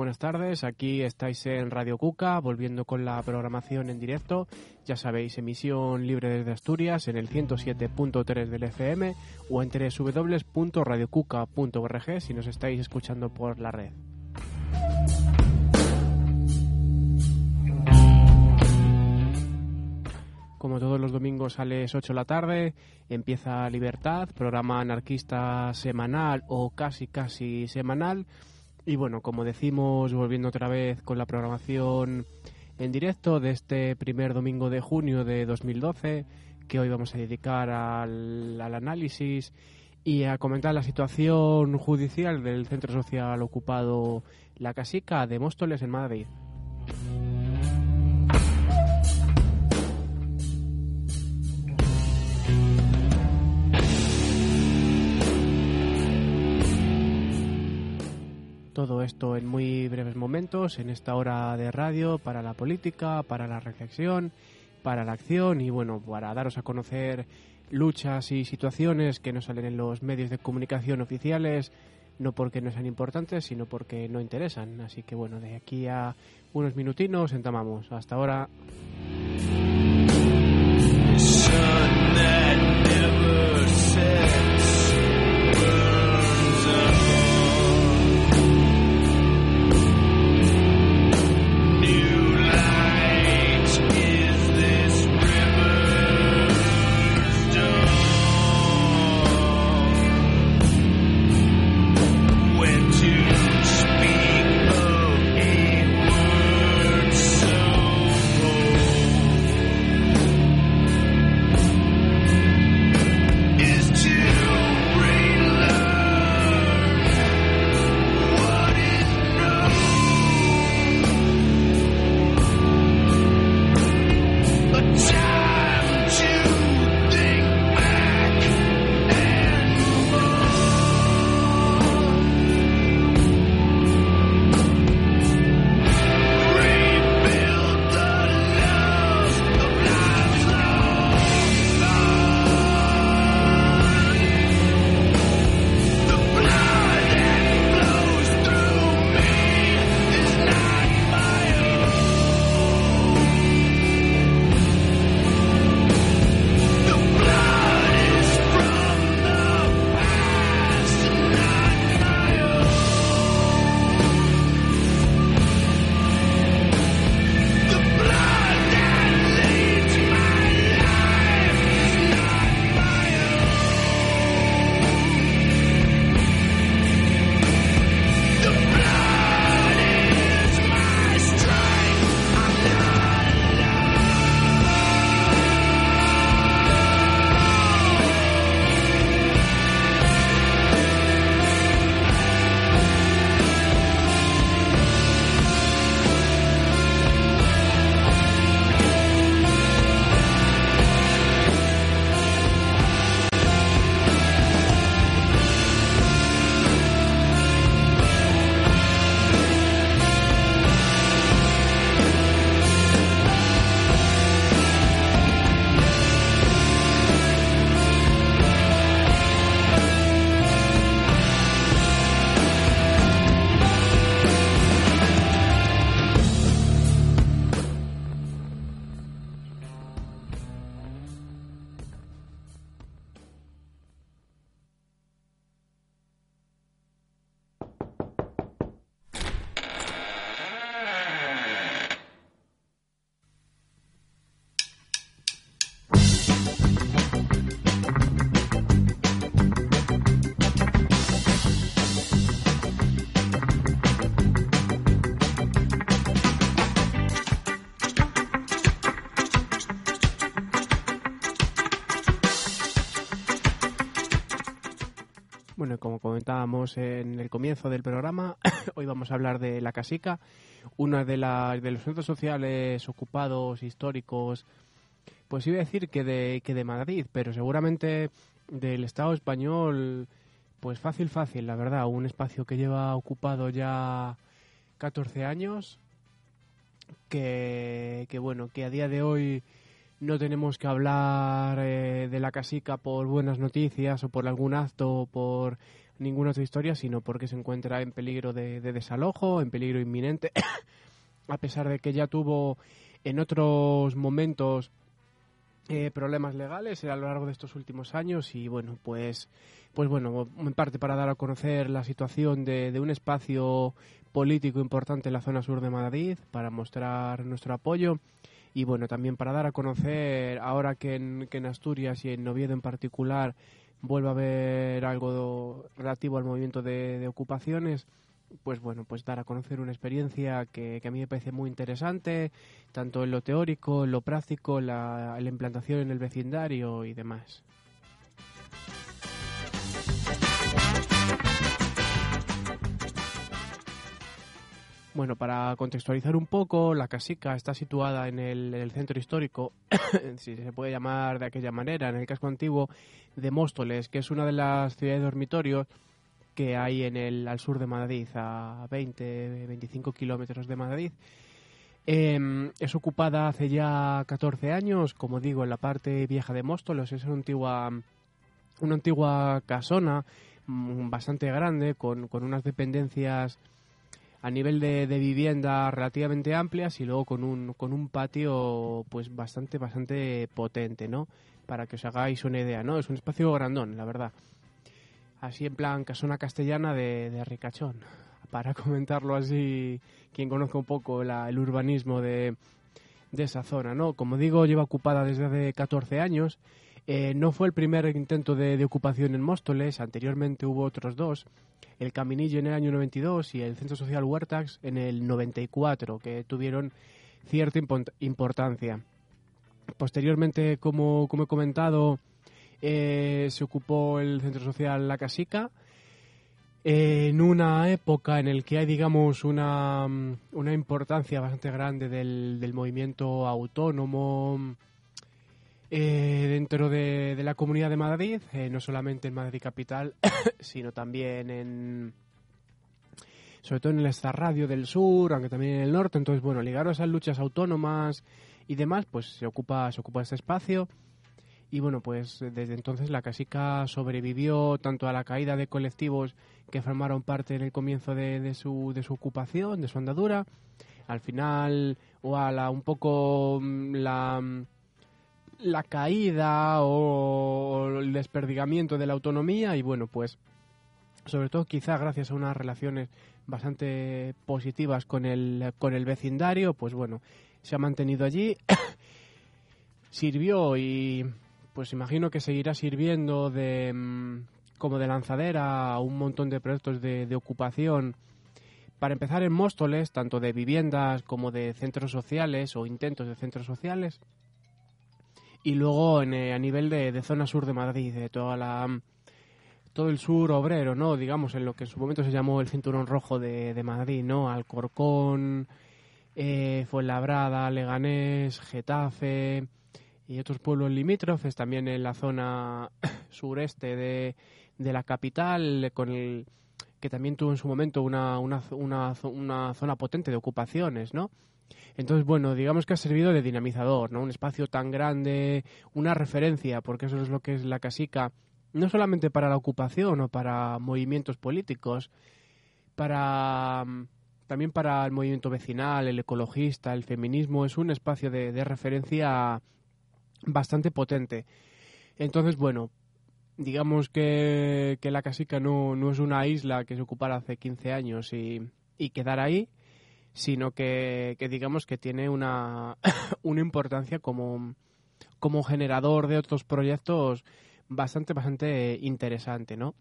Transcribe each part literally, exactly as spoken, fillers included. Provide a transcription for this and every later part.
buenas tardes. Aquí estáis en Radio Cuca, volviendo con la programación en directo. Ya sabéis, emisión libre desde Asturias en el ciento siete punto tres del F M o en doble u doble u doble u punto radio cuca punto org si nos estáis escuchando por la red. Como todos los domingos a las ocho de la tarde, empieza Libertad, programa anarquista semanal o casi casi semanal. Y bueno, como decimos, volviendo otra vez con la programación en directo de este primer domingo de junio de dos mil doce, que hoy vamos a dedicar al, al análisis y a comentar la situación judicial del centro social ocupado La Casica de Móstoles en Madrid. Todo esto en muy breves momentos, en esta hora de radio, para la política, para la reflexión, para la acción y bueno, para daros a conocer luchas y situaciones que no salen en los medios de comunicación oficiales, no porque no sean importantes, sino porque no interesan. Así que bueno, de aquí a unos minutinos entamamos. Hasta ahora. Bueno, como comentábamos en el comienzo del programa, hoy vamos a hablar de La Casica, una de, la, de los centros sociales ocupados históricos, pues iba a decir que de, que de Madrid, pero seguramente del Estado español, pues fácil, fácil, la verdad. Un espacio que lleva ocupado ya catorce años, que, que bueno, que a día de hoy no tenemos que hablar eh, de La Casica por buenas noticias o por algún acto o por ninguna otra historia, sino porque se encuentra en peligro de, de desalojo, en peligro inminente, a pesar de que ya tuvo en otros momentos eh, problemas legales a lo largo de estos últimos años. Y bueno, pues, pues bueno, en parte para dar a conocer la situación de, de un espacio político importante en la zona sur de Madrid, para mostrar nuestro apoyo. Y bueno, también para dar a conocer, ahora que en, que en Asturias y en Oviedo en particular vuelve a haber algo relativo al movimiento de, de ocupaciones, pues bueno, pues dar a conocer una experiencia que, que a mí me parece muy interesante, tanto en lo teórico, en lo práctico, la, la implantación en el vecindario y demás. Bueno, para contextualizar un poco, la Casica está situada en el, en el centro histórico, si se puede llamar de aquella manera, en el casco antiguo de Móstoles, que es una de las ciudades dormitorios que hay en el al sur de Madrid, a veinte, veinticinco kilómetros de Madrid. Eh, es ocupada hace ya catorce años, como digo, en la parte vieja de Móstoles. Es una antigua, una antigua casona mmm, bastante grande, con, con unas dependencias a nivel de, de vivienda relativamente amplias, y luego con un, con un patio pues bastante, bastante potente, ¿no? Para que os hagáis una idea, ¿no? Es un espacio grandón, la verdad. Así en plan casona castellana de, de ricachón, para comentarlo así, quien conozca un poco la, el urbanismo de, de esa zona, ¿no? Como digo, lleva ocupada desde hace catorce años. Eh, no fue el primer intento de, de ocupación en Móstoles, anteriormente hubo otros dos, el Caminillo en el año noventa y dos y el Centro Social Huertax en el noventa y cuatro, que tuvieron cierta import- importancia. Posteriormente, como, como he comentado, eh, se ocupó el Centro Social La Casica, eh, en una época en la que hay, digamos, una, una importancia bastante grande del, del movimiento autónomo, Eh, dentro de, de la Comunidad de Madrid, eh, no solamente en Madrid capital, sino también en, sobre todo en el Extrarradio del Sur, aunque también en el norte. Entonces, bueno, ligado a esas luchas autónomas y demás, pues se ocupa, se ocupa este espacio. Y bueno, pues desde entonces la Casica sobrevivió tanto a la caída de colectivos que formaron parte en el comienzo de, de, su, de su ocupación, de su andadura, al final, o a la un poco la... la caída o el desperdigamiento de la autonomía. Y bueno, pues sobre todo quizá gracias a unas relaciones bastante positivas con el, con el vecindario, pues bueno, se ha mantenido allí, sirvió y pues imagino que seguirá sirviendo de como de lanzadera a un montón de proyectos de, de ocupación. Para empezar, en Móstoles, tanto de viviendas como de centros sociales o intentos de centros sociales. Y luego en, eh, a nivel de, de zona sur de Madrid, de toda la todo el sur obrero, ¿no? Digamos, en lo que en su momento se llamó el cinturón rojo de, de Madrid, ¿no? Alcorcón, eh, Fuenlabrada, Leganés, Getafe y otros pueblos limítrofes, también en la zona sureste de, de la capital, con el que también tuvo en su momento una, una, una, una zona potente de ocupaciones, ¿no? Entonces, bueno, digamos que ha servido de dinamizador, ¿no? Un espacio tan grande, una referencia, porque eso es lo que es la Casica, no solamente para la ocupación o para movimientos políticos, para también para el movimiento vecinal, el ecologista, el feminismo. Es un espacio de, de referencia bastante potente. Entonces, bueno, digamos que, que la Casica no, no es una isla que se ocupara hace quince años y, y quedar ahí, sino que, que digamos que tiene una, una importancia como, como generador de otros proyectos bastante, bastante interesante, ¿no?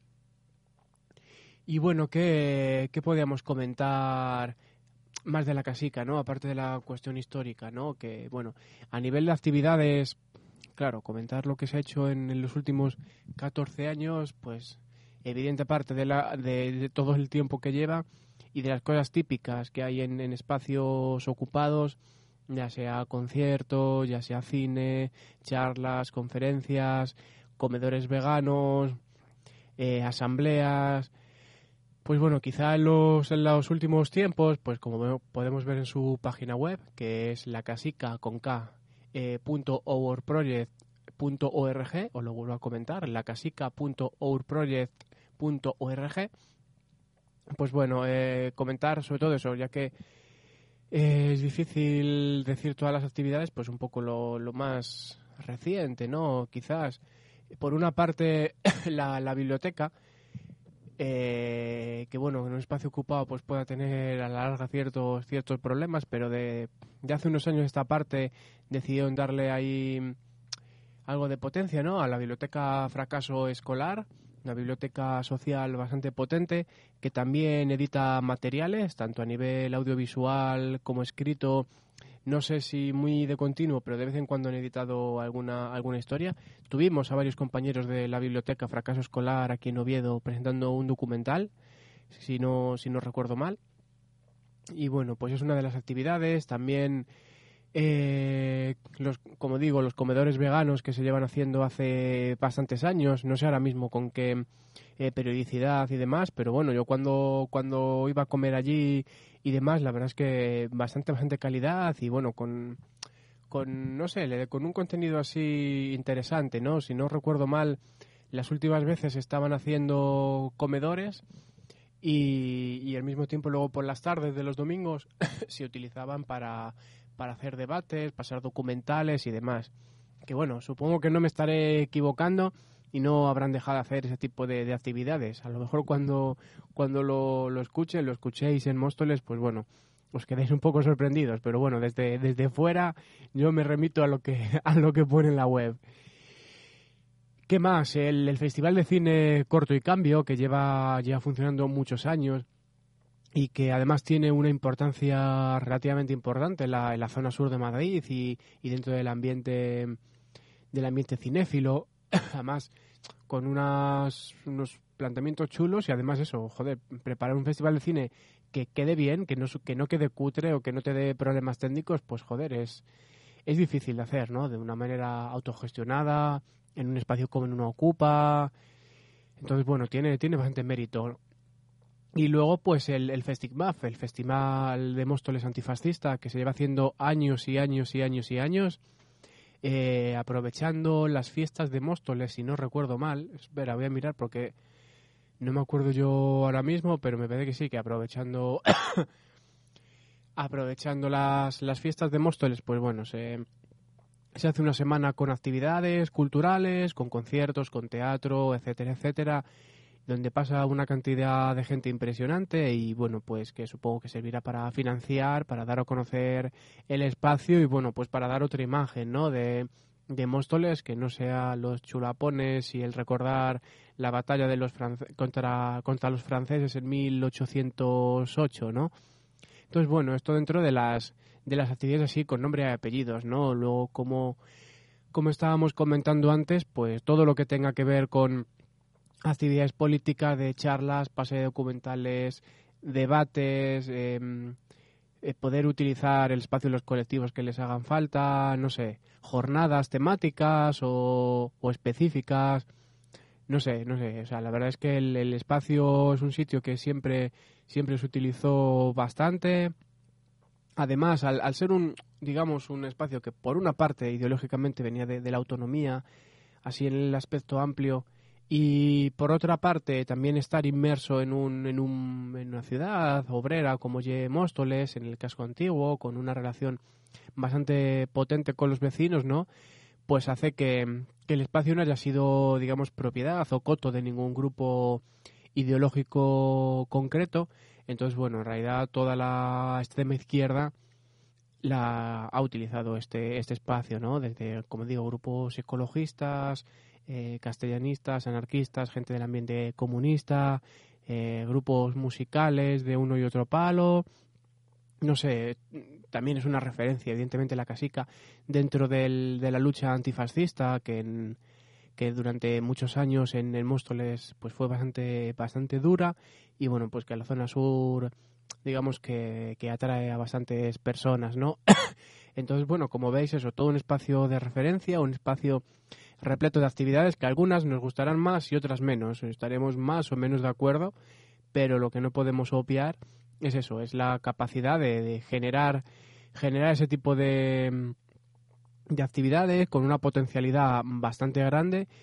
Y bueno, ¿qué, qué podríamos comentar más de la Casica, ¿no? Aparte de la cuestión histórica, ¿no? Que, bueno, a nivel de actividades, claro, comentar lo que se ha hecho en, en los últimos catorce años, pues evidente parte de, la, de, de todo el tiempo que lleva y de las cosas típicas que hay en, en espacios ocupados, ya sea conciertos, ya sea cine, charlas, conferencias, comedores veganos, eh, asambleas. Pues bueno, quizá en los, en los últimos tiempos, pues como podemos ver en su página web, que es lacasica con K, eh, punto ourproject punto org, os lo vuelvo a comentar, lacasica punto ourproject punto org. Pues bueno, eh, comentar sobre todo eso, ya que eh, es difícil decir todas las actividades, pues un poco lo, lo más reciente, ¿no? Quizás, por una parte, la, la biblioteca, eh, que bueno, en un espacio ocupado pues pueda tener a la larga ciertos, ciertos problemas, pero de, de hace unos años esta parte decidieron darle ahí algo de potencia, ¿no? A la biblioteca Fracaso Escolar, una biblioteca social bastante potente que también edita materiales, tanto a nivel audiovisual como escrito. No sé si muy de continuo, pero de vez en cuando han editado alguna, alguna historia. Tuvimos a varios compañeros de la biblioteca Fracaso Escolar aquí en Oviedo presentando un documental, si no, si no recuerdo mal. Y bueno, pues es una de las actividades. También, eh, los, como digo, los comedores veganos que se llevan haciendo hace bastantes años. No sé ahora mismo con qué eh, periodicidad y demás, pero bueno, yo cuando, cuando iba a comer allí y demás, la verdad es que bastante, bastante calidad y bueno, con, con no sé, con un contenido así interesante, ¿no? Si no recuerdo mal, las últimas veces estaban haciendo comedores y, y al mismo tiempo luego por las tardes de los domingos se utilizaban para, para hacer debates, pasar documentales y demás. Que bueno, supongo que no me estaré equivocando y no habrán dejado de hacer ese tipo de, de actividades. A lo mejor cuando, cuando lo, lo escuchen, lo escuchéis en Móstoles, pues bueno, os quedéis un poco sorprendidos. Pero bueno, desde, desde fuera yo me remito a lo que, a lo que pone en la web. ¿Qué más? El, el Festival de Cine Corto y Cambio, que lleva ya funcionando muchos años y que además tiene una importancia relativamente importante en la, en la zona sur de Madrid y, y dentro del ambiente, del ambiente cinéfilo. Además, con unas, unos planteamientos chulos y además eso, joder, preparar un festival de cine que quede bien, que no, que no quede cutre o que no te dé problemas técnicos, pues joder, es, es difícil de hacer, ¿no? De una manera autogestionada, en un espacio como uno ocupa. Entonces, bueno, tiene, tiene bastante mérito. Y luego, pues, el, el Festicmaf, el Festival de Móstoles Antifascista, que se lleva haciendo años y años y años y años, eh, aprovechando las fiestas de Móstoles, si no recuerdo mal. Espera, voy a mirar porque no me acuerdo yo ahora mismo, pero me parece que sí, que aprovechando aprovechando las, las fiestas de Móstoles, pues bueno, se, se hace una semana con actividades culturales, con conciertos, con teatro, etcétera, etcétera, donde pasa una cantidad de gente impresionante y bueno, pues que supongo que servirá para financiar, para dar a conocer el espacio y bueno, pues para dar otra imagen, ¿no? De, de Móstoles, que no sea los chulapones y el recordar la batalla de los france- contra, contra los franceses en mil ochocientos ocho, ¿no? Entonces, bueno, esto dentro de las de las actividades así con nombre y apellidos, ¿no? Luego, como, como estábamos comentando antes, pues todo lo que tenga que ver con actividades políticas, de charlas, pase de documentales, debates, eh, eh, poder utilizar el espacio de los colectivos que les hagan falta, no sé, jornadas temáticas o, o específicas, no sé, no sé, o sea, la verdad es que el, el espacio es un sitio que siempre, siempre se utilizó bastante. Además, al, al ser un, digamos, un espacio que por una parte ideológicamente venía de, de la autonomía, así en el aspecto amplio, y por otra parte también estar inmerso en un en, un, en una ciudad obrera como ye Móstoles, en el casco antiguo, con una relación bastante potente con los vecinos, ¿no? Pues hace que, que el espacio no haya sido, digamos, propiedad o coto de ningún grupo ideológico concreto. Entonces, bueno, en realidad toda la extrema izquierda la ha utilizado este este espacio, ¿no? Desde, como digo, grupos ecologistas, Eh, castellanistas, anarquistas, gente del ambiente comunista, eh, grupos musicales de uno y otro palo. No sé, también es una referencia, evidentemente, la Casica dentro del, de la lucha antifascista que, en, que durante muchos años en, en Móstoles pues fue bastante, bastante dura y bueno, pues que la zona sur, digamos que, que atrae a bastantes personas, ¿no? Entonces, bueno, como veis, eso, todo un espacio de referencia, un espacio repleto de actividades que algunas nos gustarán más y otras menos. Estaremos más o menos de acuerdo, pero lo que no podemos obviar es eso, es la capacidad de, de generar, generar ese tipo de, de actividades con una potencialidad bastante grande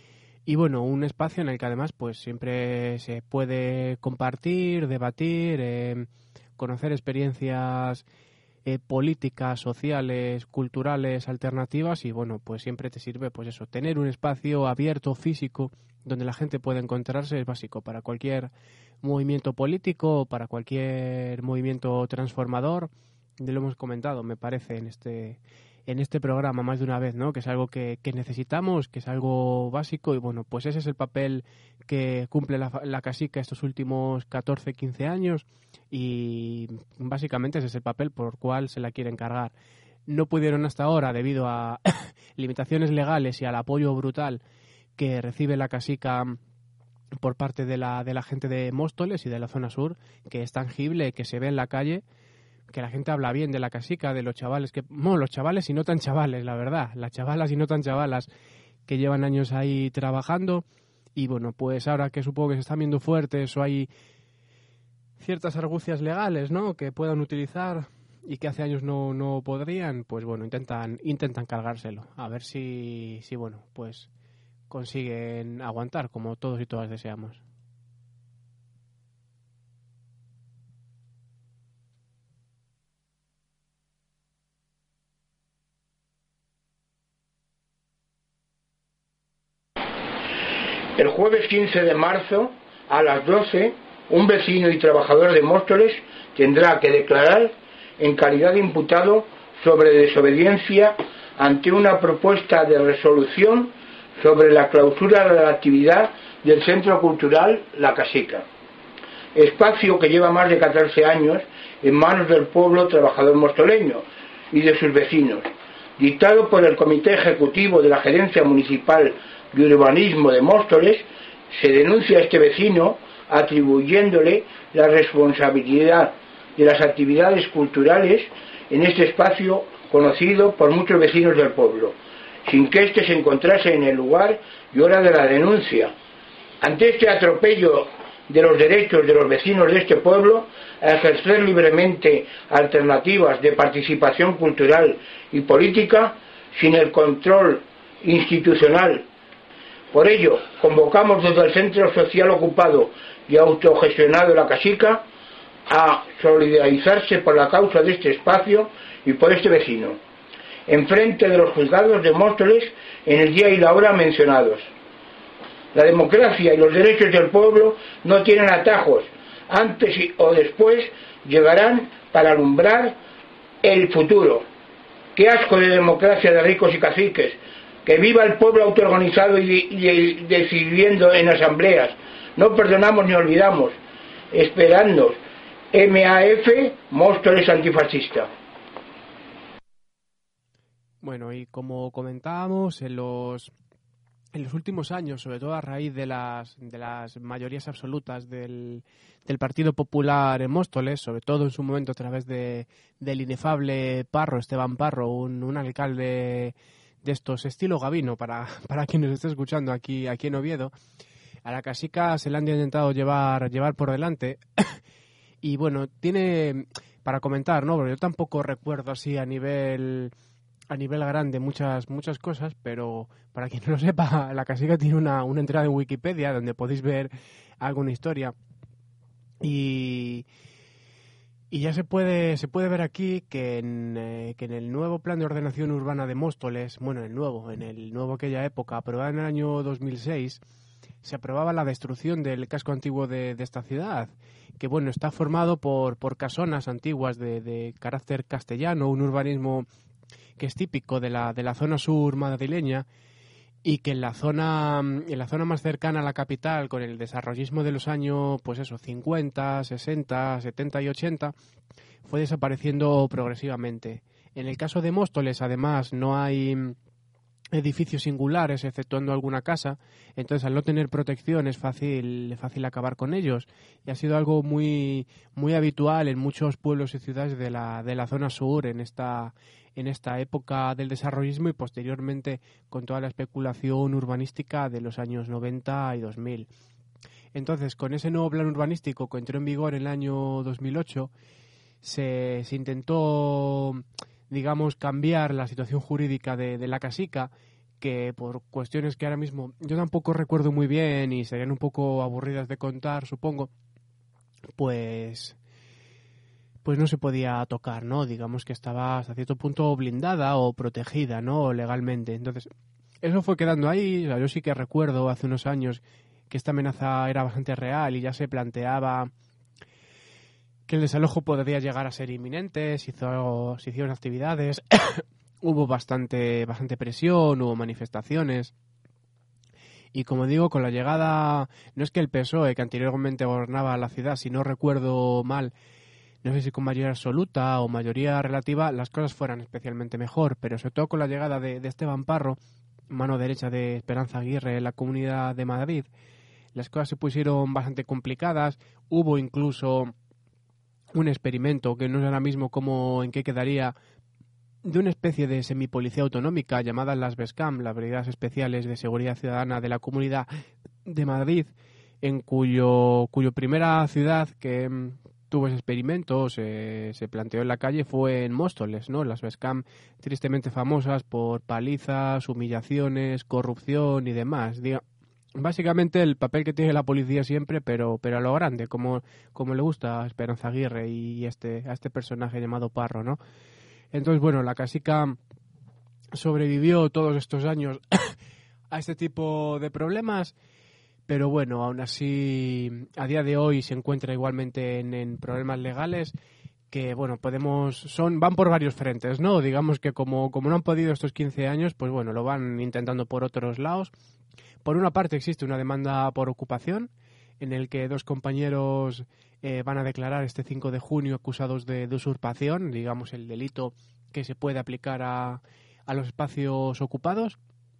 Y bueno, un espacio en el que además pues siempre se puede compartir, debatir, eh, conocer experiencias eh, políticas, sociales, culturales, alternativas, y bueno, pues siempre te sirve pues eso, tener un espacio abierto, físico, donde la gente pueda encontrarse es básico para cualquier movimiento político, para cualquier movimiento transformador. Ya lo hemos comentado, me parece, en este en este programa más de una vez, ¿no? Que es algo que, que necesitamos, que es algo básico, y bueno, pues ese es el papel que cumple la, la Casica estos últimos catorce, quince años, y básicamente ese es el papel por el cual se la quiere encargar. No pudieron hasta ahora, debido a limitaciones legales y al apoyo brutal que recibe la Casica por parte de la, de la gente de Móstoles y de la zona sur, que es tangible, que se ve en la calle, que la gente habla bien de la Casica, de los chavales, que bueno, los chavales y no tan chavales, la verdad, las chavalas y no tan chavalas que llevan años ahí trabajando. Y bueno, pues ahora que supongo que se están viendo fuertes o hay ciertas argucias legales, ¿no?, que puedan utilizar y que hace años no, no podrían, pues bueno, intentan intentan cargárselo, a ver si, si bueno, pues consiguen aguantar como todos y todas deseamos. El jueves quince de marzo, a las doce, un vecino y trabajador de Móstoles tendrá que declarar en calidad de imputado sobre desobediencia ante una propuesta de resolución sobre la clausura de la actividad del Centro Cultural La Casica, espacio que lleva más de catorce años en manos del pueblo trabajador mostoleño y de sus vecinos, dictado por el Comité Ejecutivo de la Gerencia Municipal de Urbanismo de Móstoles. Se denuncia a este vecino atribuyéndole la responsabilidad de las actividades culturales en este espacio conocido por muchos vecinos del pueblo, sin que éste se encontrase en el lugar y hora de la denuncia. Ante este atropello de los derechos de los vecinos de este pueblo a ejercer libremente alternativas de participación cultural y política sin el control institucional. Por ello, convocamos desde el Centro Social Ocupado y Autogestionado La Casica a solidarizarse por la causa de este espacio y por este vecino, en frente de los juzgados de Móstoles en el día y la hora mencionados. La democracia y los derechos del pueblo no tienen atajos, antes o después llegarán para alumbrar el futuro. ¡Qué asco de democracia de ricos y caciques! ¡Que viva el pueblo autoorganizado y, y, y decidiendo en asambleas! No perdonamos ni olvidamos. Esperando. M A F, Móstoles Antifascista. Bueno, y como comentábamos, en los en los últimos años, sobre todo a raíz de las de las mayorías absolutas del, del Partido Popular en Móstoles, sobre todo en su momento a través de del inefable Parro, Esteban Parro, un, un alcalde de estos estilo Gabino, para, para quien nos esté escuchando aquí, aquí en Oviedo, a la Casica se le han intentado llevar, llevar por delante. Y bueno, tiene, para comentar, ¿no?, porque yo tampoco recuerdo así a nivel a nivel grande muchas muchas cosas, pero para quien no lo sepa, la Casica tiene una, una entrada en Wikipedia donde podéis ver alguna historia, y Y ya se puede se puede ver aquí que en, eh, que en el nuevo plan de ordenación urbana de Móstoles, bueno, el nuevo, en el nuevo aquella época, aprobado en el año dos mil seis, se aprobaba la destrucción del casco antiguo de, de esta ciudad, que bueno, está formado por, por casonas antiguas de, de carácter castellano, un urbanismo que es típico de la, de la zona sur madrileña, y que en la zona en la zona más cercana a la capital, con el desarrollismo de los años, pues eso, cincuenta, sesenta, setenta y ochenta, fue desapareciendo progresivamente. En el caso de Móstoles, además, no hay edificios singulares, exceptuando alguna casa, entonces al no tener protección es fácil fácil acabar con ellos, y ha sido algo muy muy habitual en muchos pueblos y ciudades de la de la zona sur en esta en esta época del desarrollismo, y posteriormente con toda la especulación urbanística de los años noventa y dos mil. Entonces, con ese nuevo plan urbanístico que entró en vigor en el año dos mil ocho, se, se intentó, digamos, cambiar la situación jurídica de, de la Casica, que por cuestiones que ahora mismo yo tampoco recuerdo muy bien y serían un poco aburridas de contar, supongo, pues pues no se podía tocar, ¿no? Digamos que estaba hasta cierto punto blindada o protegida, ¿no? Legalmente. Entonces, eso fue quedando ahí. O sea, yo sí que recuerdo hace unos años que esta amenaza era bastante real y ya se planteaba que el desalojo podría llegar a ser inminente, se, hizo, se hicieron actividades, hubo bastante, bastante presión, hubo manifestaciones. Y como digo, con la llegada, no es que el P S O E, que anteriormente gobernaba la ciudad, si no recuerdo mal, no sé si con mayoría absoluta o mayoría relativa, las cosas fueran especialmente mejor, pero sobre todo con la llegada de, de Esteban Parro, mano derecha de Esperanza Aguirre en la Comunidad de Madrid, las cosas se pusieron bastante complicadas. Hubo incluso un experimento, que no sé ahora mismo cómo, en qué quedaría, de una especie de semipolicía autonómica llamada las BESCAM, las Brigadas Especiales de Seguridad Ciudadana de la Comunidad de Madrid, en cuyo, cuyo primera ciudad que tuvo ese experimento, se, se planteó en la calle, fue en Móstoles, ¿no? Las BESCAM, tristemente famosas por palizas, humillaciones, corrupción y demás. Diga, básicamente el papel que tiene la policía siempre, pero pero a lo grande, como, como le gusta a Esperanza Aguirre y este, a este personaje llamado Parro, ¿no? Entonces, bueno, la Casica sobrevivió todos estos años a este tipo de problemas, pero bueno, aún así, a día de hoy se encuentra igualmente en, en problemas legales que, bueno, podemos, son, van por varios frentes, ¿no? Digamos que como, como no han podido estos quince años, pues bueno, lo van intentando por otros lados. Por una parte existe una demanda por ocupación, en el que dos compañeros eh, van a declarar este cinco de junio acusados de, de usurpación, digamos el delito que se puede aplicar a, a los espacios ocupados.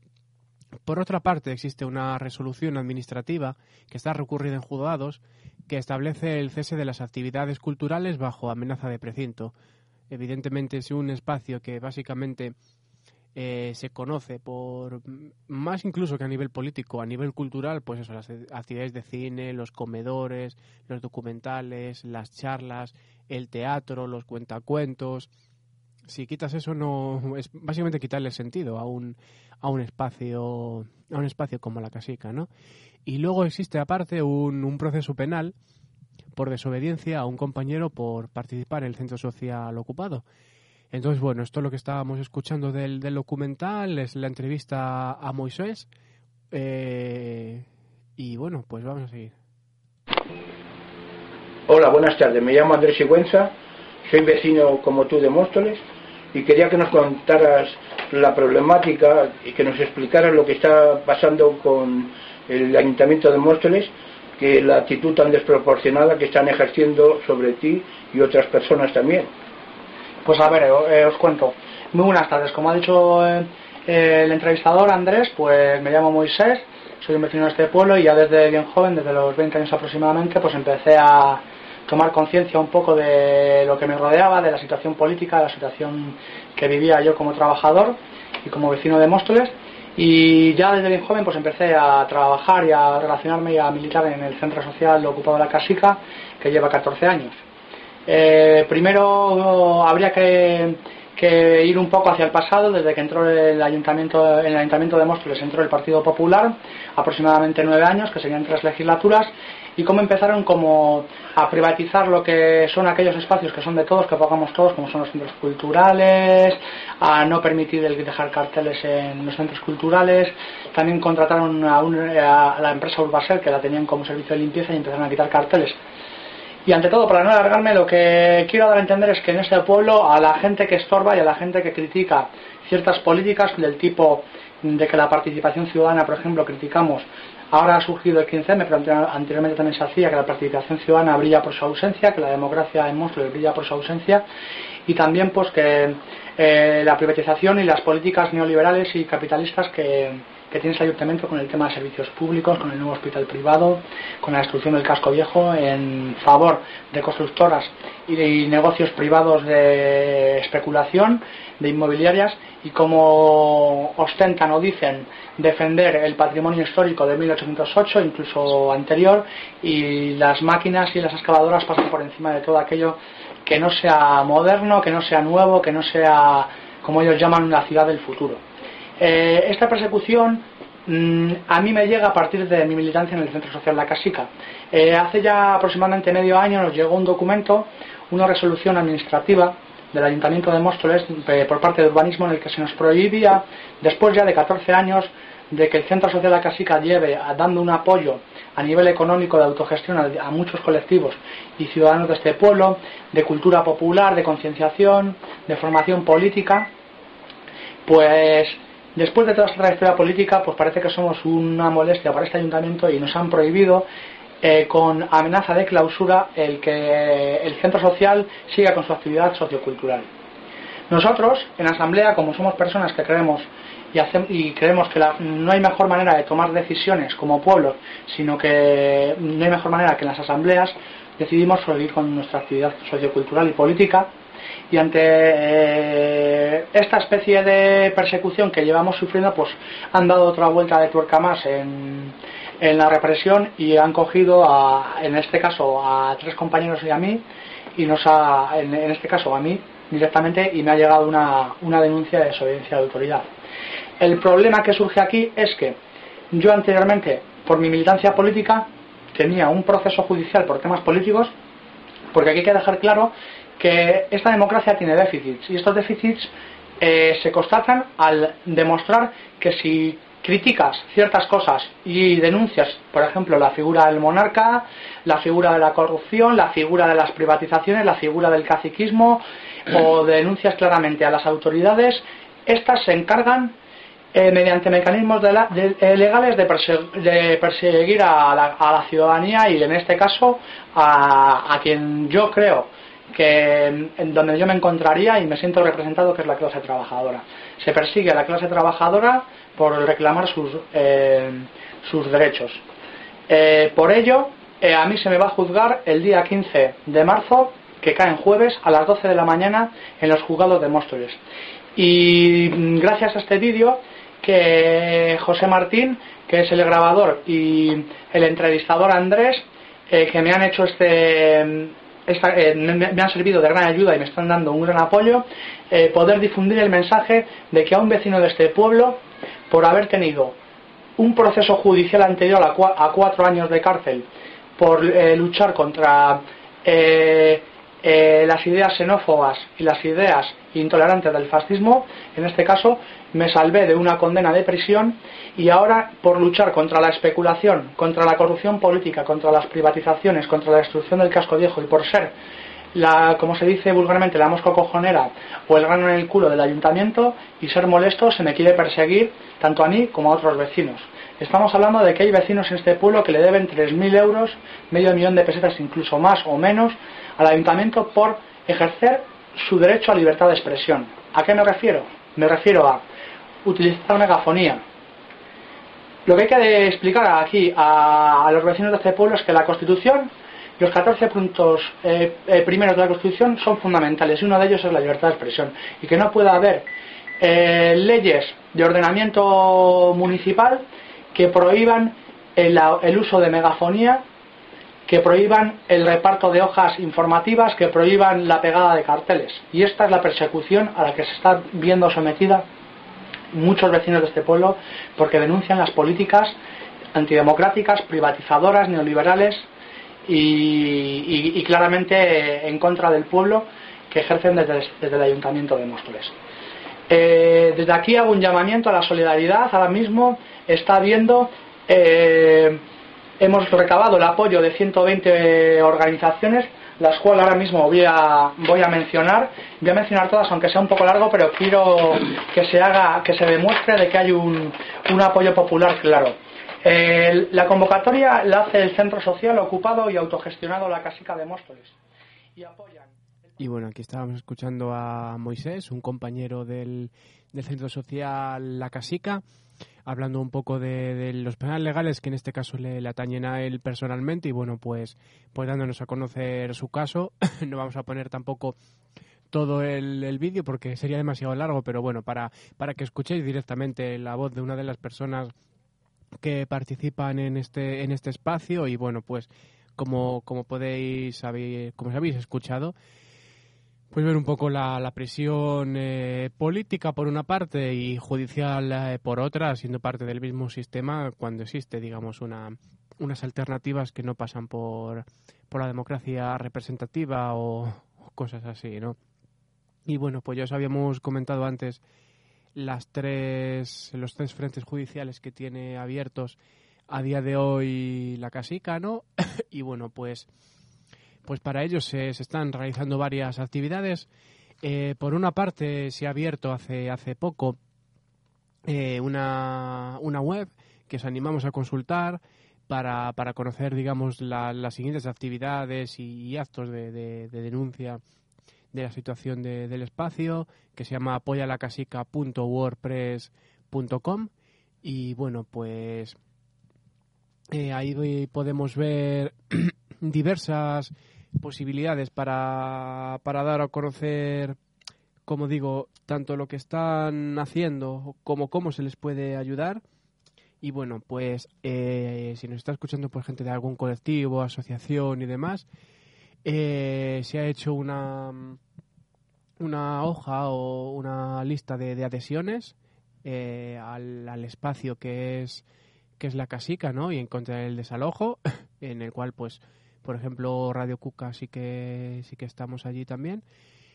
Por otra parte, existe una resolución administrativa que está recurrida en juzgados que establece el cese de las actividades culturales bajo amenaza de precinto. Evidentemente es un espacio que básicamente eh, se conoce por, más incluso que a nivel político, a nivel cultural, pues eso, las actividades de cine, los comedores, los documentales, las charlas, el teatro, los cuentacuentos. Si quitas eso, no es básicamente quitarle el sentido a un a un espacio a un espacio como la Casica, ¿no? Y luego existe aparte un, un proceso penal por desobediencia a un compañero por participar en el centro social ocupado. Entonces, bueno, esto es lo que estábamos escuchando del, del documental, es la entrevista a Moisés, eh, y bueno, pues vamos a seguir. Hola, buenas tardes, me llamo Andrés Sigüenza, soy vecino como tú de Móstoles y quería que nos contaras la problemática y que nos explicaras lo que está pasando con el Ayuntamiento de Móstoles, que la actitud tan desproporcionada que están ejerciendo sobre ti y otras personas también. Pues a ver, eh, os cuento. Muy buenas tardes, como ha dicho eh, el entrevistador Andrés, pues me llamo Moisés, soy un vecino de este pueblo y ya desde bien joven, desde los veinte años aproximadamente, pues empecé a tomar conciencia un poco de lo que me rodeaba, de la situación política, de la situación que vivía yo como trabajador y como vecino de Móstoles, y ya desde bien joven pues empecé a trabajar y a relacionarme y a militar en el centro social ocupado de la Casica, que lleva catorce años. Eh, primero habría que, que ir un poco hacia el pasado. Desde que entró el ayuntamiento, en el ayuntamiento de Móstoles entró el Partido Popular, aproximadamente nueve años, que serían tres legislaturas, y cómo empezaron como a privatizar lo que son aquellos espacios que son de todos, que pagamos todos, como son los centros culturales, a no permitir el dejar carteles en los centros culturales. También contrataron a, un, a la empresa Urbaser, que la tenían como servicio de limpieza, y empezaron a quitar carteles. Y ante todo, para no alargarme, lo que quiero dar a entender es que en este pueblo, a la gente que estorba y a la gente que critica ciertas políticas del tipo de que la participación ciudadana, por ejemplo, criticamos, ahora ha surgido el quince eme, pero anteriormente también se hacía que la participación ciudadana brilla por su ausencia, que la democracia en Móstoles brilla por su ausencia, y también pues que eh, la privatización y las políticas neoliberales y capitalistas que, que tiene ese ayuntamiento con el tema de servicios públicos, con el nuevo hospital privado, con la destrucción del casco viejo en favor de constructoras y de negocios privados de especulación, de inmobiliarias, y como ostentan o dicen defender el patrimonio histórico de mil ochocientos ocho, incluso anterior, y las máquinas y las excavadoras pasan por encima de todo aquello que no sea moderno, que no sea nuevo, que no sea, como ellos llaman, la ciudad del futuro. Eh, esta persecución mmm, a mí me llega a partir de mi militancia en el Centro Social La Casica. Eh, hace ya aproximadamente medio año nos llegó un documento, una resolución administrativa del Ayuntamiento de Móstoles eh, por parte de Urbanismo, en el que se nos prohibía, después ya de catorce años de que el Centro Social La Casica lleve a, dando un apoyo a nivel económico de autogestión a, a muchos colectivos y ciudadanos de este pueblo, de cultura popular, de concienciación, de formación política, pues después de toda esta trayectoria política, pues parece que somos una molestia para este ayuntamiento y nos han prohibido eh, con amenaza de clausura el que el centro social siga con su actividad sociocultural. Nosotros, en asamblea, como somos personas que creemos y, hacemos, y creemos que la, no hay mejor manera de tomar decisiones como pueblo, sino que no hay mejor manera que en las asambleas, decidimos seguir con nuestra actividad sociocultural y política. Y ante eh, esta especie de persecución que llevamos sufriendo, pues han dado otra vuelta de tuerca más en, en la represión y han cogido, a, en este caso, a tres compañeros y a mí, y nos ha, en, en este caso a mí directamente, y me ha llegado una, una denuncia de desobediencia de autoridad. El problema que surge aquí es que yo anteriormente, por mi militancia política, tenía un proceso judicial por temas políticos, porque aquí hay que dejar claro que esta democracia tiene déficits, y estos déficits eh, se constatan al demostrar que si criticas ciertas cosas y denuncias, por ejemplo, la figura del monarca, la figura de la corrupción, la figura de las privatizaciones, la figura del caciquismo, o denuncias claramente a las autoridades, estas se encargan eh, mediante mecanismos de la, de, eh, legales de, perse de perseguir a la, a la ciudadanía, y en este caso a, a quien yo creo que en donde yo me encontraría y me siento representado, que es la clase trabajadora. Se persigue a la clase trabajadora por reclamar sus, eh, sus derechos. Eh, por ello, eh, a mí se me va a juzgar el día quince de marzo, que cae en jueves, a las doce de la mañana, en los juzgados de Móstoles. Y gracias a este vídeo, que José Martín, que es el grabador, y el entrevistador Andrés, eh, que me han hecho este... Esta, eh, me, me han servido de gran ayuda y me están dando un gran apoyo, eh, poder difundir el mensaje de que a un vecino de este pueblo, por haber tenido un proceso judicial anterior a, cua, a cuatro años de cárcel por eh, luchar contra eh, eh, las ideas xenófobas y las ideas intolerantes del fascismo, en este caso me salvé de una condena de prisión, y ahora por luchar contra la especulación, contra la corrupción política, contra las privatizaciones, contra la destrucción del casco viejo, y por ser la, como se dice vulgarmente, la mosca cojonera o el grano en el culo del ayuntamiento y ser molesto, se me quiere perseguir tanto a mí como a otros vecinos. Estamos hablando de que hay vecinos en este pueblo que le deben tres mil euros, medio millón de pesetas, incluso más o menos, al ayuntamiento por ejercer su derecho a libertad de expresión. ¿A qué me refiero? Me refiero a utilizar megafonía. Lo que hay que explicar aquí a, a los vecinos de este pueblo es que la Constitución, los catorce puntos eh, eh, primeros de la Constitución son fundamentales, y uno de ellos es la libertad de expresión, y que no puede haber eh, leyes de ordenamiento municipal que prohíban el, el uso de megafonía, que prohíban el reparto de hojas informativas, que prohíban la pegada de carteles. Y esta es la persecución a la que se está viendo sometida muchos vecinos de este pueblo, porque denuncian las políticas antidemocráticas, privatizadoras, neoliberales y, y, y claramente en contra del pueblo, que ejercen desde, desde el Ayuntamiento de Móstoles. Eh, desde aquí hago un llamamiento a la solidaridad. Ahora mismo está habiendo, eh, hemos recabado el apoyo de ciento veinte organizaciones, las cuales ahora mismo voy a, voy a mencionar. Voy a mencionar todas, aunque sea un poco largo, pero quiero que se haga, que se demuestre de que hay un, un apoyo popular claro. Eh, la convocatoria la hace el Centro Social Ocupado y Autogestionado La Casica de Móstoles. Y apoyan. Y bueno, aquí estábamos escuchando a Moisés, un compañero del, del Centro Social La Casica, hablando un poco de, de los penales legales que en este caso le, le atañen a él personalmente, y bueno, pues, pues dándonos a conocer su caso. No vamos a poner tampoco todo el, el vídeo porque sería demasiado largo, pero bueno, para, para que escuchéis directamente la voz de una de las personas que participan en este, en este espacio. Y bueno, pues como, como podéis saber, como habéis escuchado, pues ver un poco la, la presión eh, política por una parte y judicial eh, por otra, siendo parte del mismo sistema cuando existe, digamos, una, unas alternativas que no pasan por, por la democracia representativa o, o cosas así, ¿no? Y bueno, pues ya os habíamos comentado antes las tres, los tres frentes judiciales que tiene abiertos a día de hoy la Casica, ¿no? Y bueno, pues... Pues para ello se, se están realizando varias actividades. Eh, por una parte, se ha abierto hace, hace poco eh, una, una web que os animamos a consultar para, para conocer, digamos, la, las siguientes actividades y, y actos de, de, de denuncia de la situación de, del espacio, que se llama apoyalacasica punto wordpress punto com. Y bueno, pues eh, ahí podemos ver diversas posibilidades para, para dar a conocer, como digo, tanto lo que están haciendo como cómo se les puede ayudar. Y bueno, pues eh, si nos está escuchando por gente de algún colectivo, asociación y demás, eh, se ha hecho una, una hoja o una lista de, de adhesiones eh, al, al espacio que es, que es la Casica, ¿no? Y en contra del desalojo, en el cual pues por ejemplo, Radio Cuca sí que sí que estamos allí también.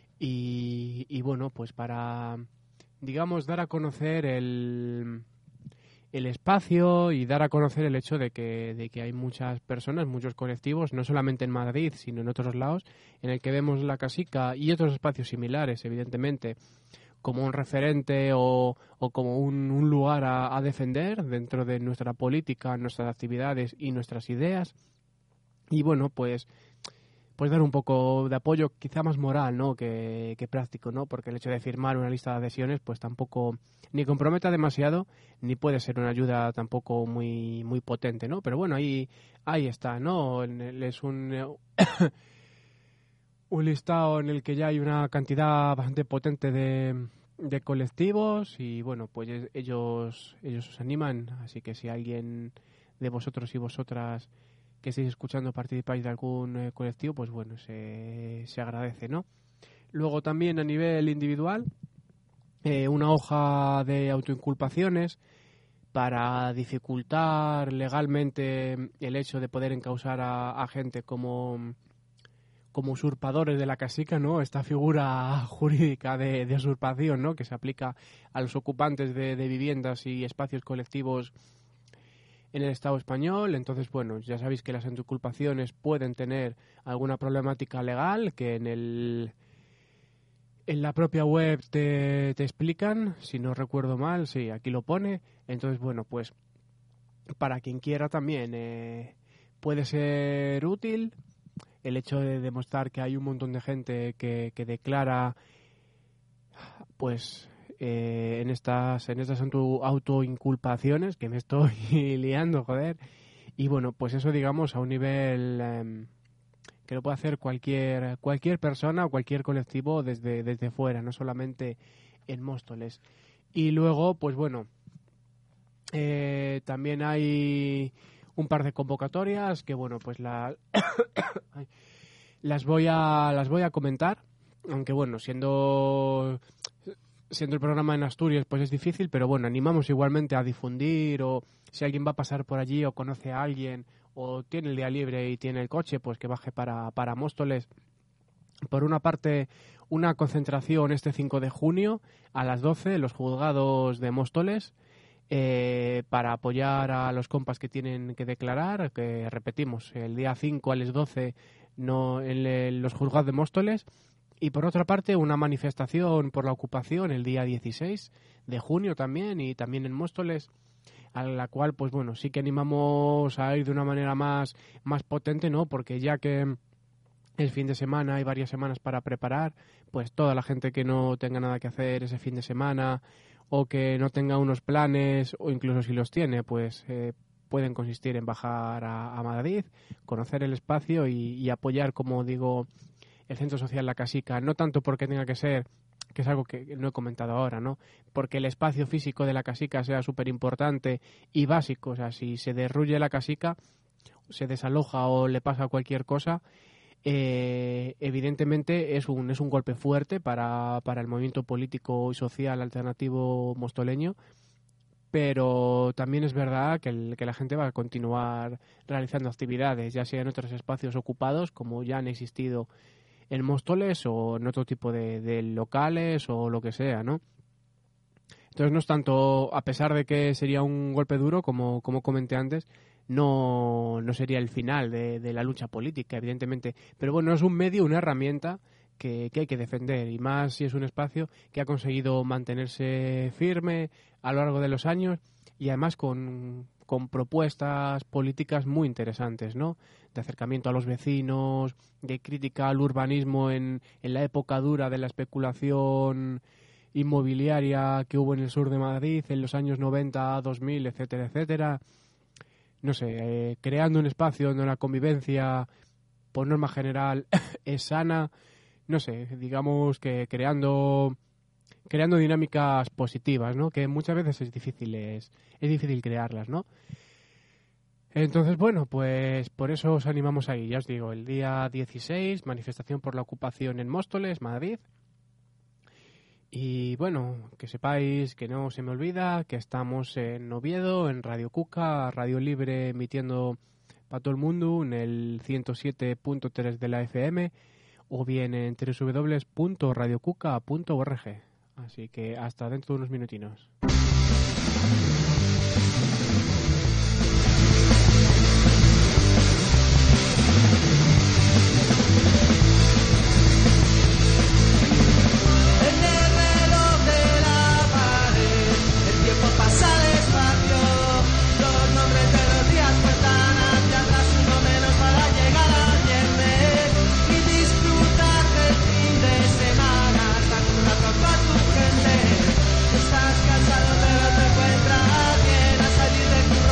Y, y bueno, pues para, digamos, dar a conocer el, el espacio y dar a conocer el hecho de que, de que hay muchas personas, muchos colectivos, no solamente en Madrid, sino en otros lados, en el que vemos la Casica y otros espacios similares, evidentemente, como un referente o, o como un, un lugar a, a defender dentro de nuestra política, nuestras actividades y nuestras ideas. Y bueno, pues pues dar un poco de apoyo, quizá más moral, ¿no? que, que práctico, ¿no? Porque el hecho de firmar una lista de adhesiones pues tampoco ni comprometa demasiado ni puede ser una ayuda tampoco muy muy potente, ¿no? Pero bueno, ahí ahí está, ¿no? Es un un listado en el que ya hay una cantidad bastante potente de, de colectivos y bueno, pues ellos ellos os animan, así que si alguien de vosotros y vosotras que estéis escuchando participáis de algún eh, colectivo, pues bueno, se, se agradece, ¿no? Luego también a nivel individual, eh, una hoja de autoinculpaciones para dificultar legalmente el hecho de poder encausar a, a gente como, como usurpadores de la Casica, ¿no? Esta figura jurídica de, de usurpación, ¿no? Que se aplica a los ocupantes de, de viviendas y espacios colectivos en el Estado español. Entonces, bueno, ya sabéis que las autoinculpaciones pueden tener alguna problemática legal que en el en la propia web te, te explican, si no recuerdo mal, sí, aquí lo pone. Entonces, bueno, pues para quien quiera también eh, puede ser útil el hecho de demostrar que hay un montón de gente que, que declara pues Eh, en estas en estas auto, autoinculpaciones, que me estoy liando, joder. Y bueno, pues eso, digamos, a un nivel eh, que lo puede hacer cualquier cualquier persona o cualquier colectivo desde, desde fuera, no solamente en Móstoles. Y luego, pues bueno, eh, también hay un par de convocatorias que, bueno, pues la, las voy a las voy a comentar, aunque bueno, siendo siendo el programa en Asturias, pues es difícil, pero bueno, animamos igualmente a difundir, o si alguien va a pasar por allí o conoce a alguien o tiene el día libre y tiene el coche, pues que baje para, para Móstoles. Por una parte, una concentración este cinco de junio a las doce en los juzgados de Móstoles eh, para apoyar a los compas que tienen que declarar, que repetimos, el día cinco a las doce no, en, en los juzgados de Móstoles. Y por otra parte, una manifestación por la ocupación el día dieciséis de junio también, y también en Móstoles, a la cual, pues bueno, sí que animamos a ir de una manera más, más potente, ¿no? Porque ya que el fin de semana hay varias semanas para preparar, pues toda la gente que no tenga nada que hacer ese fin de semana o que no tenga unos planes, o incluso si los tiene, pues eh, pueden consistir en bajar a, a Madrid, conocer el espacio y, y apoyar, como digo, el Centro Social La Casica, no tanto porque tenga que ser, que es algo que no he comentado ahora, ¿no? Porque el espacio físico de la Casica sea súper importante y básico. O sea, si se derruye la Casica, se desaloja o le pasa cualquier cosa, Eh, evidentemente es un, es un golpe fuerte para, para el movimiento político y social alternativo mostoleño, pero también es verdad que, el, que la gente va a continuar realizando actividades, ya sea en otros espacios ocupados, como ya han existido en Móstoles, o en otro tipo de, de locales o lo que sea, ¿no? Entonces no es tanto, a pesar de que sería un golpe duro, como, como comenté antes, no, no sería el final de, de la lucha política, evidentemente. Pero bueno, es un medio, una herramienta que, que hay que defender, y más si es un espacio que ha conseguido mantenerse firme a lo largo de los años, y además con, con propuestas políticas muy interesantes, ¿no? De acercamiento a los vecinos, de crítica al urbanismo en, en la época dura de la especulación inmobiliaria que hubo en el sur de Madrid en los años noventa, dos mil, etcétera, etcétera. No sé, eh, creando un espacio donde la convivencia, por norma general, es sana. No sé, digamos que creando creando dinámicas positivas, ¿no? Que muchas veces es difícil, es, es difícil crearlas, ¿no? Entonces, bueno, pues por eso os animamos ahí. Ya os digo, el día dieciséis, manifestación por la ocupación en Móstoles, Madrid. Y bueno, que sepáis, que no se me olvida, que estamos en Oviedo, en Radio Cuca, Radio Libre, emitiendo para todo el mundo en el ciento siete punto tres de la F M, o bien en doble u doble u doble u punto radio cuca punto org. Así que hasta dentro de unos minutinos. Estás cansado pero te encuentras bien a salir de tu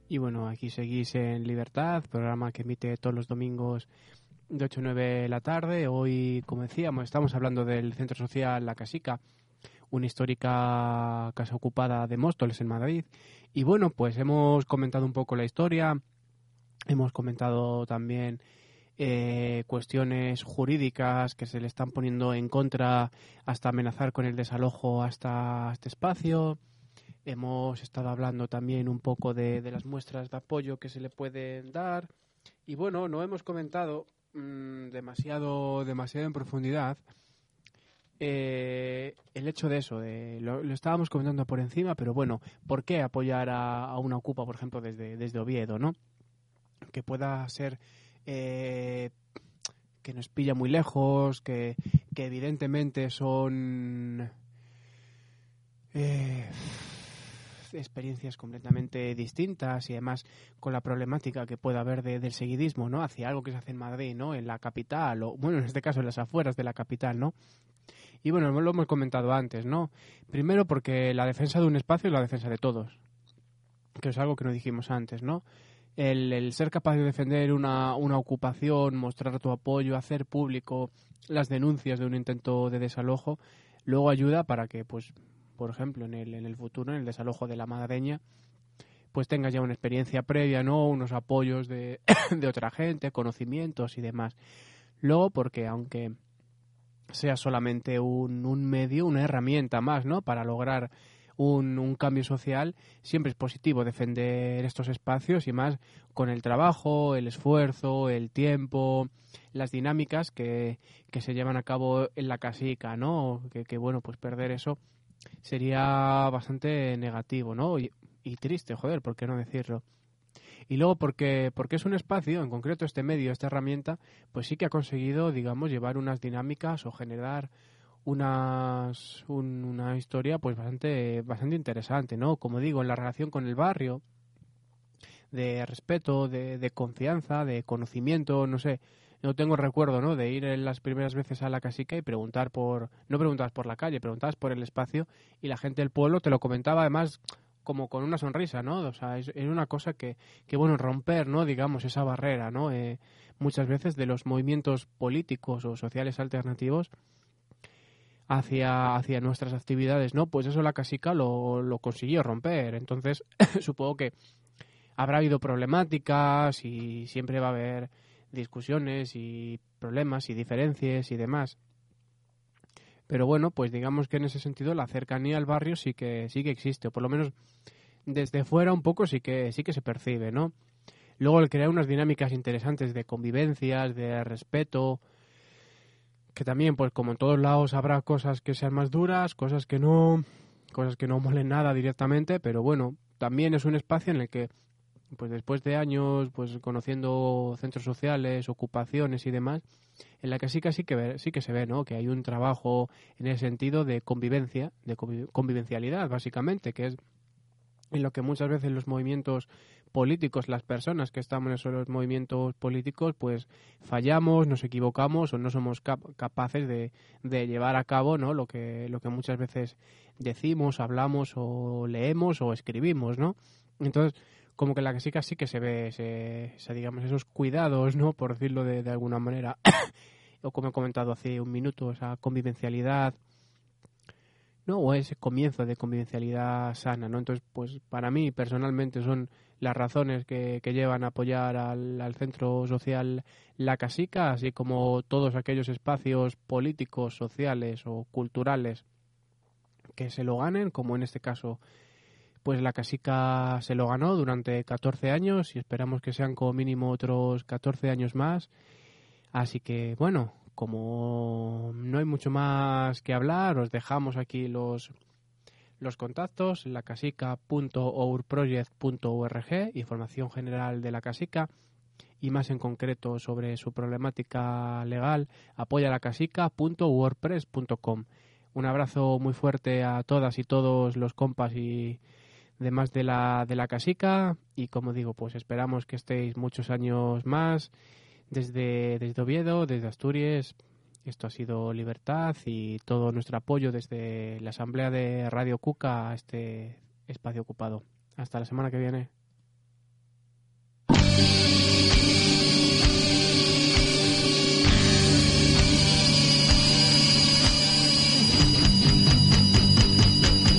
Y bueno, aquí seguís en Libertad, programa que emite todos los domingos de ocho a nueve de la tarde. Hoy, como decíamos, estamos hablando del Centro Social La Casica, una histórica casa ocupada de Móstoles en Madrid. Y bueno, pues hemos comentado un poco la historia, hemos comentado también eh, cuestiones jurídicas que se le están poniendo en contra hasta amenazar con el desalojo hasta este espacio. Hemos estado hablando también un poco de, de las muestras de apoyo que se le pueden dar. Y bueno, no hemos comentado mmm, demasiado, demasiado en profundidad eh, el hecho de eso. De, lo, lo estábamos comentando por encima, pero bueno, ¿por qué apoyar a, a una ocupa, por ejemplo, desde, desde Oviedo, ¿no? Que pueda ser eh, que nos pilla muy lejos, que, que evidentemente son eh, experiencias completamente distintas y además con la problemática que pueda haber de, del seguidismo, ¿no? Hacia algo que se hace en Madrid, ¿no? En la capital, o bueno, en este caso en las afueras de la capital, ¿no? Y bueno, lo hemos comentado antes, ¿no? Primero porque la defensa de un espacio es la defensa de todos, que es algo que no dijimos antes, ¿no? El, el ser capaz de defender una, una ocupación, mostrar tu apoyo, hacer público las denuncias de un intento de desalojo, luego ayuda para que, pues, por ejemplo, en el, en el futuro, en el desalojo de la Madreña, pues tengas ya una experiencia previa, ¿no? Unos apoyos de, de otra gente, conocimientos y demás. Luego, porque aunque sea solamente un, un medio, una herramienta más, ¿no? Para lograr un, un cambio social, siempre es positivo defender estos espacios y más con el trabajo, el esfuerzo, el tiempo, las dinámicas que, que se llevan a cabo en la casica, ¿no? Que, que bueno, pues perder eso sería bastante negativo, ¿no? Y, y triste, joder, ¿por qué no decirlo? Y luego porque, porque es un espacio, en concreto este medio, esta herramienta, pues sí que ha conseguido, digamos, llevar unas dinámicas o generar unas un, una historia pues bastante bastante interesante, ¿no? Como digo, en la relación con el barrio, de respeto, de, de confianza, de conocimiento, no sé. No tengo recuerdo, ¿no? De ir en las primeras veces a la casica y preguntar por... No preguntabas por la calle, preguntabas por el espacio y la gente del pueblo te lo comentaba además como con una sonrisa, ¿no? O sea, es, es una cosa que, que, bueno, romper, ¿no? Digamos, esa barrera, ¿no? Eh, muchas veces de los movimientos políticos o sociales alternativos hacia, hacia nuestras actividades, ¿no? Pues eso la casica lo, lo consiguió romper. Entonces, supongo que habrá habido problemáticas y siempre va a haber discusiones y problemas y diferencias y demás. Pero bueno, pues digamos que en ese sentido la cercanía al barrio sí que sí que existe, o por lo menos desde fuera un poco sí que sí que se percibe, ¿no? Luego el crear unas dinámicas interesantes de convivencias, de respeto, que también pues como en todos lados habrá cosas que sean más duras, cosas que no, cosas que no molen nada directamente, pero bueno, también es un espacio en el que pues después de años pues conociendo centros sociales, ocupaciones y demás, en la que sí que sí que ve, sí que se ve, ¿no? Que hay un trabajo en el sentido de convivencia, de convivencialidad básicamente, que es en lo que muchas veces los movimientos políticos, las personas que estamos en esos movimientos políticos, pues fallamos, nos equivocamos o no somos cap capaces de, de llevar a cabo, ¿no? Lo que lo que muchas veces decimos, hablamos o leemos o escribimos, ¿no? Entonces como que la que sí que sí que se ve ese, ese, digamos, esos cuidados, ¿no? Por decirlo de, de alguna manera, o como he comentado hace un minuto, esa convivencialidad, ¿no? O ese comienzo de convivencialidad sana, ¿no? Entonces, pues para mí personalmente son las razones que, que llevan a apoyar al, al centro social La Casica, así como todos aquellos espacios políticos, sociales o culturales que se lo ganen, como en este caso pues La Casica se lo ganó durante catorce años y esperamos que sean como mínimo otros catorce años más. Así que, bueno, como no hay mucho más que hablar, os dejamos aquí los, los contactos, lacasica punto ourproject punto org, información general de La Casica y más en concreto sobre su problemática legal, apoya la casica punto wordpress punto com. Un abrazo muy fuerte a todas y todos los compas y demás de la, de la Casica y como digo, pues esperamos que estéis muchos años más desde, desde Oviedo, desde Asturias. Esto ha sido Libertad y todo nuestro apoyo desde la Asamblea de Radio Cuca a este espacio ocupado. Hasta la semana que viene.